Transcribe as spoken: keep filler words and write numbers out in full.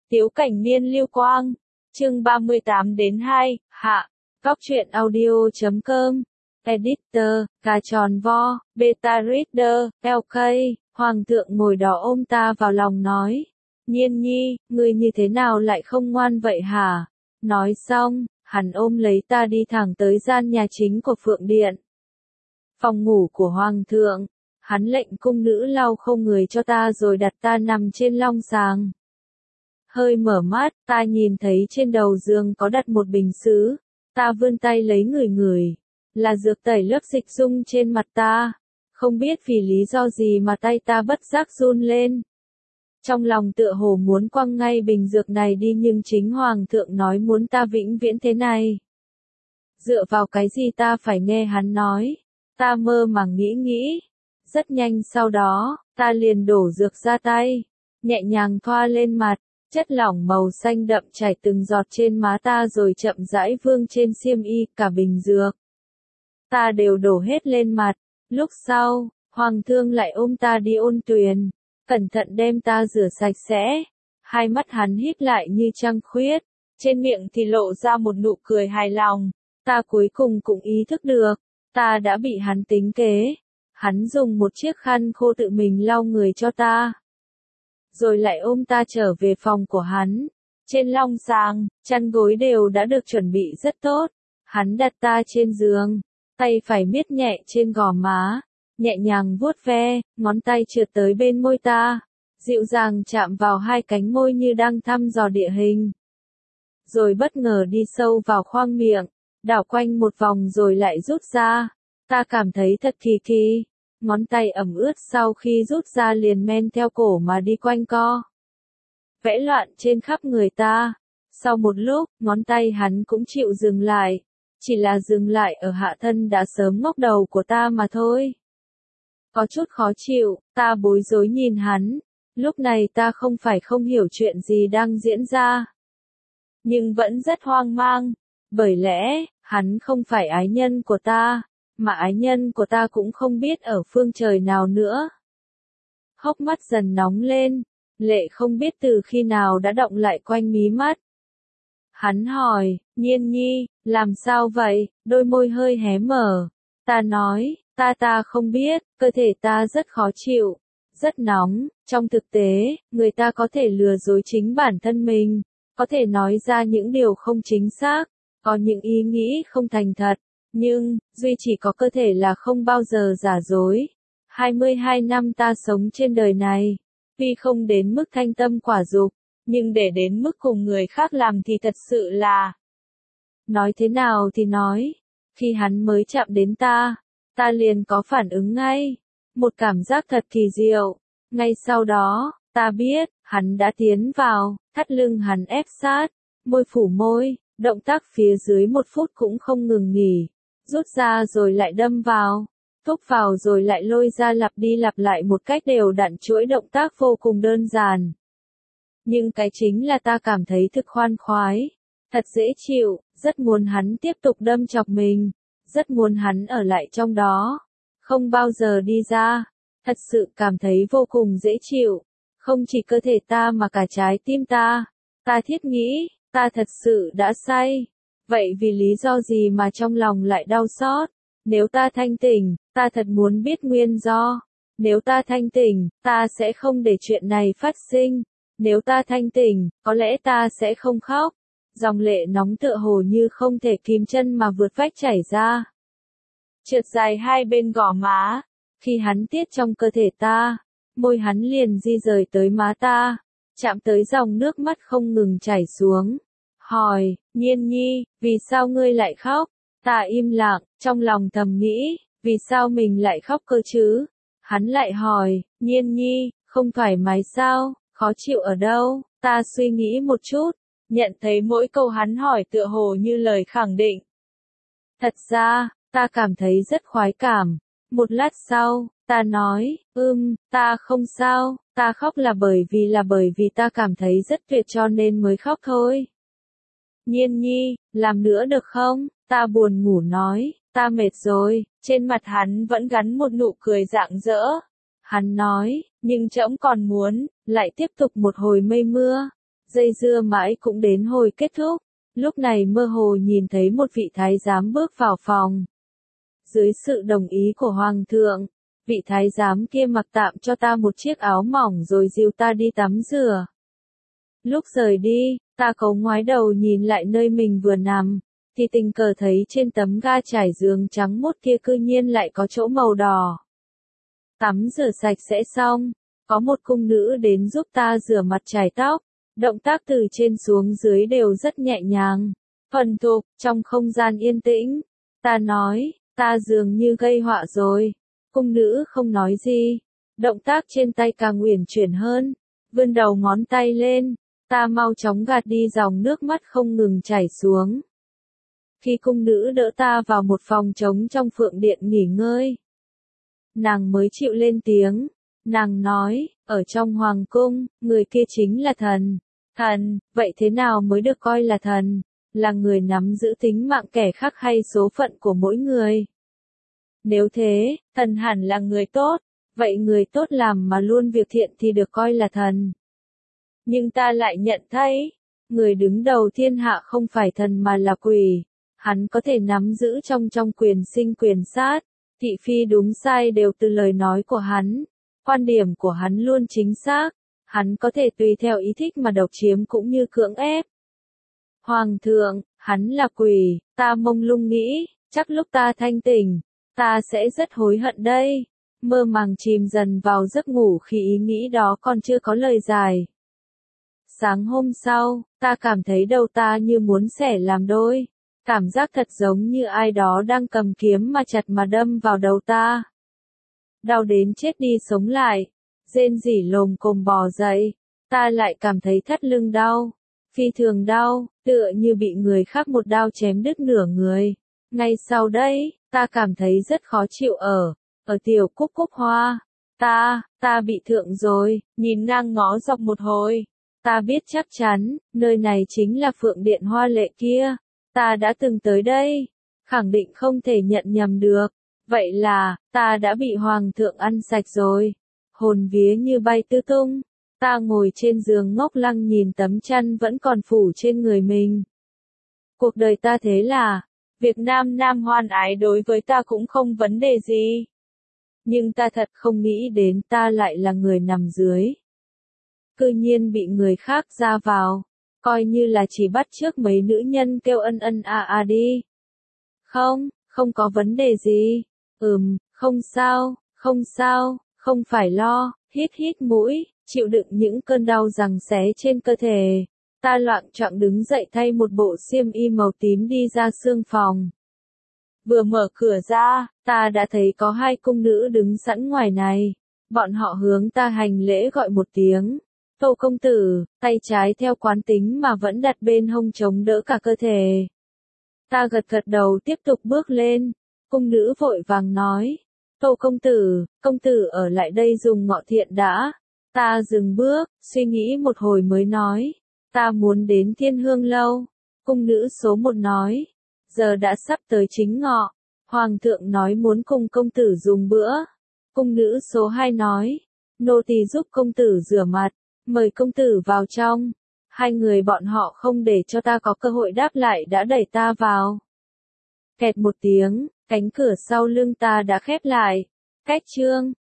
Tiếu Cảnh Niên Lưu Quang, chương ba mươi tám đến hai, hạ, góc truyện audio chấm com, editor, cà tròn vo, beta reader, lờ ca, Hoàng thượng ngồi đó ôm ta vào lòng nói, Nhiên nhi, ngươi như thế nào lại không ngoan vậy hả? Nói xong, hắn ôm lấy ta đi thẳng tới gian nhà chính của Phượng Điện. Phòng ngủ của Hoàng thượng, hắn lệnh cung nữ lau không người cho ta rồi đặt ta nằm trên long sàng. Hơi mở mắt, ta nhìn thấy trên đầu giường có đặt một bình sứ, ta vươn tay lấy ngửi ngửi, là dược tẩy lớp dịch dung trên mặt ta, không biết vì lý do gì mà tay ta bất giác run lên. Trong lòng tựa hồ muốn quăng ngay bình dược này đi nhưng chính Hoàng thượng nói muốn ta vĩnh viễn thế này. Dựa vào cái gì ta phải nghe hắn nói, ta mơ màng nghĩ nghĩ, rất nhanh sau đó, ta liền đổ dược ra tay, nhẹ nhàng thoa lên mặt. Chất lỏng màu xanh đậm chảy từng giọt trên má ta rồi chậm rãi vương trên xiêm y cả bình dược. Ta đều đổ hết lên mặt. Lúc sau, Hoàng thương lại ôm ta đi ôn tuyền, cẩn thận đem ta rửa sạch sẽ. Hai mắt hắn híp lại như trăng khuyết, trên miệng thì lộ ra một nụ cười hài lòng. Ta cuối cùng cũng ý thức được, ta đã bị hắn tính kế. Hắn dùng một chiếc khăn khô tự mình lau người cho ta. Rồi lại ôm ta trở về phòng của hắn. Trên long sàng, chăn gối đều đã được chuẩn bị rất tốt. Hắn đặt ta trên giường, tay phải miết nhẹ trên gò má, nhẹ nhàng vuốt ve, ngón tay trượt tới bên môi ta, dịu dàng chạm vào hai cánh môi như đang thăm dò địa hình. Rồi bất ngờ đi sâu vào khoang miệng, đảo quanh một vòng rồi lại rút ra. Ta cảm thấy thật kỳ kỳ. Ngón tay ẩm ướt sau khi rút ra liền men theo cổ mà đi quanh co. Vẽ loạn trên khắp người ta. Sau một lúc, ngón tay hắn cũng chịu dừng lại. Chỉ là dừng lại ở hạ thân đã sớm ngóc đầu của ta mà thôi. Có chút khó chịu, ta bối rối nhìn hắn. Lúc này ta không phải không hiểu chuyện gì đang diễn ra. Nhưng vẫn rất hoang mang. Bởi lẽ, hắn không phải ái nhân của ta. Mà ái nhân của ta cũng không biết ở phương trời nào nữa. Hốc mắt dần nóng lên, lệ không biết từ khi nào đã động lại quanh mí mắt. Hắn hỏi, Nhiên nhi, làm sao vậy, đôi môi hơi hé mở. Ta nói, ta ta không biết, cơ thể ta rất khó chịu, rất nóng. Trong thực tế, người ta có thể lừa dối chính bản thân mình, có thể nói ra những điều không chính xác, có những ý nghĩ không thành thật. Nhưng, duy chỉ có cơ thể là không bao giờ giả dối. hai mươi hai năm ta sống trên đời này, tuy không đến mức thanh tâm quả dục, nhưng để đến mức cùng người khác làm thì thật sự là... Nói thế nào thì nói, khi hắn mới chạm đến ta, ta liền có phản ứng ngay, một cảm giác thật kỳ diệu. Ngay sau đó, ta biết, hắn đã tiến vào, thắt lưng hắn ép sát, môi phủ môi, động tác phía dưới một phút cũng không ngừng nghỉ. Rút ra rồi lại đâm vào, thúc vào rồi lại lôi ra lặp đi lặp lại một cách đều đặn chuỗi động tác vô cùng đơn giản. Nhưng cái chính là ta cảm thấy thực khoan khoái, thật dễ chịu, rất muốn hắn tiếp tục đâm chọc mình, rất muốn hắn ở lại trong đó, không bao giờ đi ra, thật sự cảm thấy vô cùng dễ chịu, không chỉ cơ thể ta mà cả trái tim ta, ta thiết nghĩ, ta thật sự đã say. Vậy vì lý do gì mà trong lòng lại đau xót? Nếu ta thanh tỉnh, ta thật muốn biết nguyên do. Nếu ta thanh tỉnh, ta sẽ không để chuyện này phát sinh. Nếu ta thanh tỉnh, có lẽ ta sẽ không khóc. Dòng lệ nóng tựa hồ như không thể kìm chân mà vượt vách chảy ra. Trượt dài hai bên gò má. Khi hắn tiết trong cơ thể ta, môi hắn liền di rời tới má ta, chạm tới dòng nước mắt không ngừng chảy xuống. Hỏi, Nhiên nhi, vì sao ngươi lại khóc? Ta im lặng, trong lòng thầm nghĩ, vì sao mình lại khóc cơ chứ? Hắn lại hỏi, Nhiên nhi, không thoải mái sao, khó chịu ở đâu? Ta suy nghĩ một chút, nhận thấy mỗi câu hắn hỏi tựa hồ như lời khẳng định. Thật ra, ta cảm thấy rất khoái cảm. Một lát sau, ta nói, ưm, ta không sao, ta khóc là bởi vì là bởi vì ta cảm thấy rất tuyệt cho nên mới khóc thôi. Nhiên nhi, làm nữa được không? Ta buồn ngủ nói, ta mệt rồi. Trên mặt hắn vẫn gắn một nụ cười rạng rỡ. Hắn nói, nhưng trẫm còn muốn, lại tiếp tục một hồi mây mưa. Dây dưa mãi cũng đến hồi kết thúc, lúc này mơ hồ nhìn thấy một vị thái giám bước vào phòng. Dưới sự đồng ý của hoàng thượng, vị thái giám kia mặc tạm cho ta một chiếc áo mỏng rồi dìu ta đi tắm rửa. Lúc rời đi, ta có ngoái đầu nhìn lại nơi mình vừa nằm, thì tình cờ thấy trên tấm ga trải giường trắng muốt kia cư nhiên lại có chỗ màu đỏ. Tắm rửa sạch sẽ xong, có một cung nữ đến giúp ta rửa mặt chải tóc, động tác từ trên xuống dưới đều rất nhẹ nhàng, thuần thục, trong không gian yên tĩnh. Ta nói, ta dường như gây họa rồi. Cung nữ không nói gì, động tác trên tay càng uyển chuyển hơn, vươn đầu ngón tay lên, ta mau chóng gạt đi dòng nước mắt không ngừng chảy xuống. Khi cung nữ đỡ ta vào một phòng trống trong phượng điện nghỉ ngơi, nàng mới chịu lên tiếng, nàng nói, ở trong hoàng cung, người kia chính là thần. Thần, vậy thế nào mới được coi là thần? Là người nắm giữ tính mạng kẻ khác hay số phận của mỗi người? Nếu thế, thần hẳn là người tốt, vậy người tốt làm mà luôn việc thiện thì được coi là thần. Nhưng ta lại nhận thấy, người đứng đầu thiên hạ không phải thần mà là quỷ, hắn có thể nắm giữ trong trong quyền sinh quyền sát, thị phi đúng sai đều từ lời nói của hắn, quan điểm của hắn luôn chính xác, hắn có thể tùy theo ý thích mà độc chiếm cũng như cưỡng ép. Hoàng thượng, hắn là quỷ, ta mông lung nghĩ, chắc lúc ta thanh tỉnh, ta sẽ rất hối hận đây. Mơ màng chìm dần vào giấc ngủ khi ý nghĩ đó còn chưa có lời giải. Sáng hôm sau, ta cảm thấy đầu ta như muốn xẻ làm đôi. Cảm giác thật giống như ai đó đang cầm kiếm mà chặt mà đâm vào đầu ta. Đau đến chết đi sống lại. Rên rỉ lồm cồm bò dậy. Ta lại cảm thấy thắt lưng đau. Phi thường đau, tựa như bị người khác một đao chém đứt nửa người. Ngay sau đây, ta cảm thấy rất khó chịu ở, ở tiểu cúc cúc hoa. Ta, ta bị thượng rồi, nhìn ngang ngó dọc một hồi. Ta biết chắc chắn, nơi này chính là phượng điện hoa lệ kia. Ta đã từng tới đây, khẳng định không thể nhận nhầm được. Vậy là, ta đã bị hoàng thượng ăn sạch rồi. Hồn vía như bay tứ tung. Ta ngồi trên giường ngốc lăng nhìn tấm chăn vẫn còn phủ trên người mình. Cuộc đời ta thế là, việc nam nam hoan ái đối với ta cũng không vấn đề gì. Nhưng ta thật không nghĩ đến ta lại là người nằm dưới. Cư nhiên bị người khác ra vào, coi như là chỉ bắt chước mấy nữ nhân kêu ân ân a a đi. Không, không có vấn đề gì. Ừm, không sao, không sao, không phải lo, hít hít mũi, chịu đựng những cơn đau giằng xé trên cơ thể. Ta loạng choạng đứng dậy thay một bộ xiêm y màu tím đi ra sương phòng. Vừa mở cửa ra, ta đã thấy có hai cung nữ đứng sẵn ngoài này. Bọn họ hướng ta hành lễ gọi một tiếng. Tâu công tử, tay trái theo quán tính mà vẫn đặt bên hông chống đỡ cả cơ thể. Ta gật gật đầu tiếp tục bước lên. Cung nữ vội vàng nói. Tâu công tử, công tử ở lại đây dùng ngọ thiện đã. Ta dừng bước, suy nghĩ một hồi mới nói. Ta muốn đến Thiên Hương Lâu. Cung nữ số một nói. Giờ đã sắp tới chính ngọ. Hoàng thượng nói muốn cùng công tử dùng bữa. Cung nữ số hai nói. Nô tỳ giúp công tử rửa mặt. Mời công tử vào trong. Hai người bọn họ không để cho ta có cơ hội đáp lại đã đẩy ta vào. Kẹt một tiếng, cánh cửa sau lưng ta đã khép lại. Cách chương.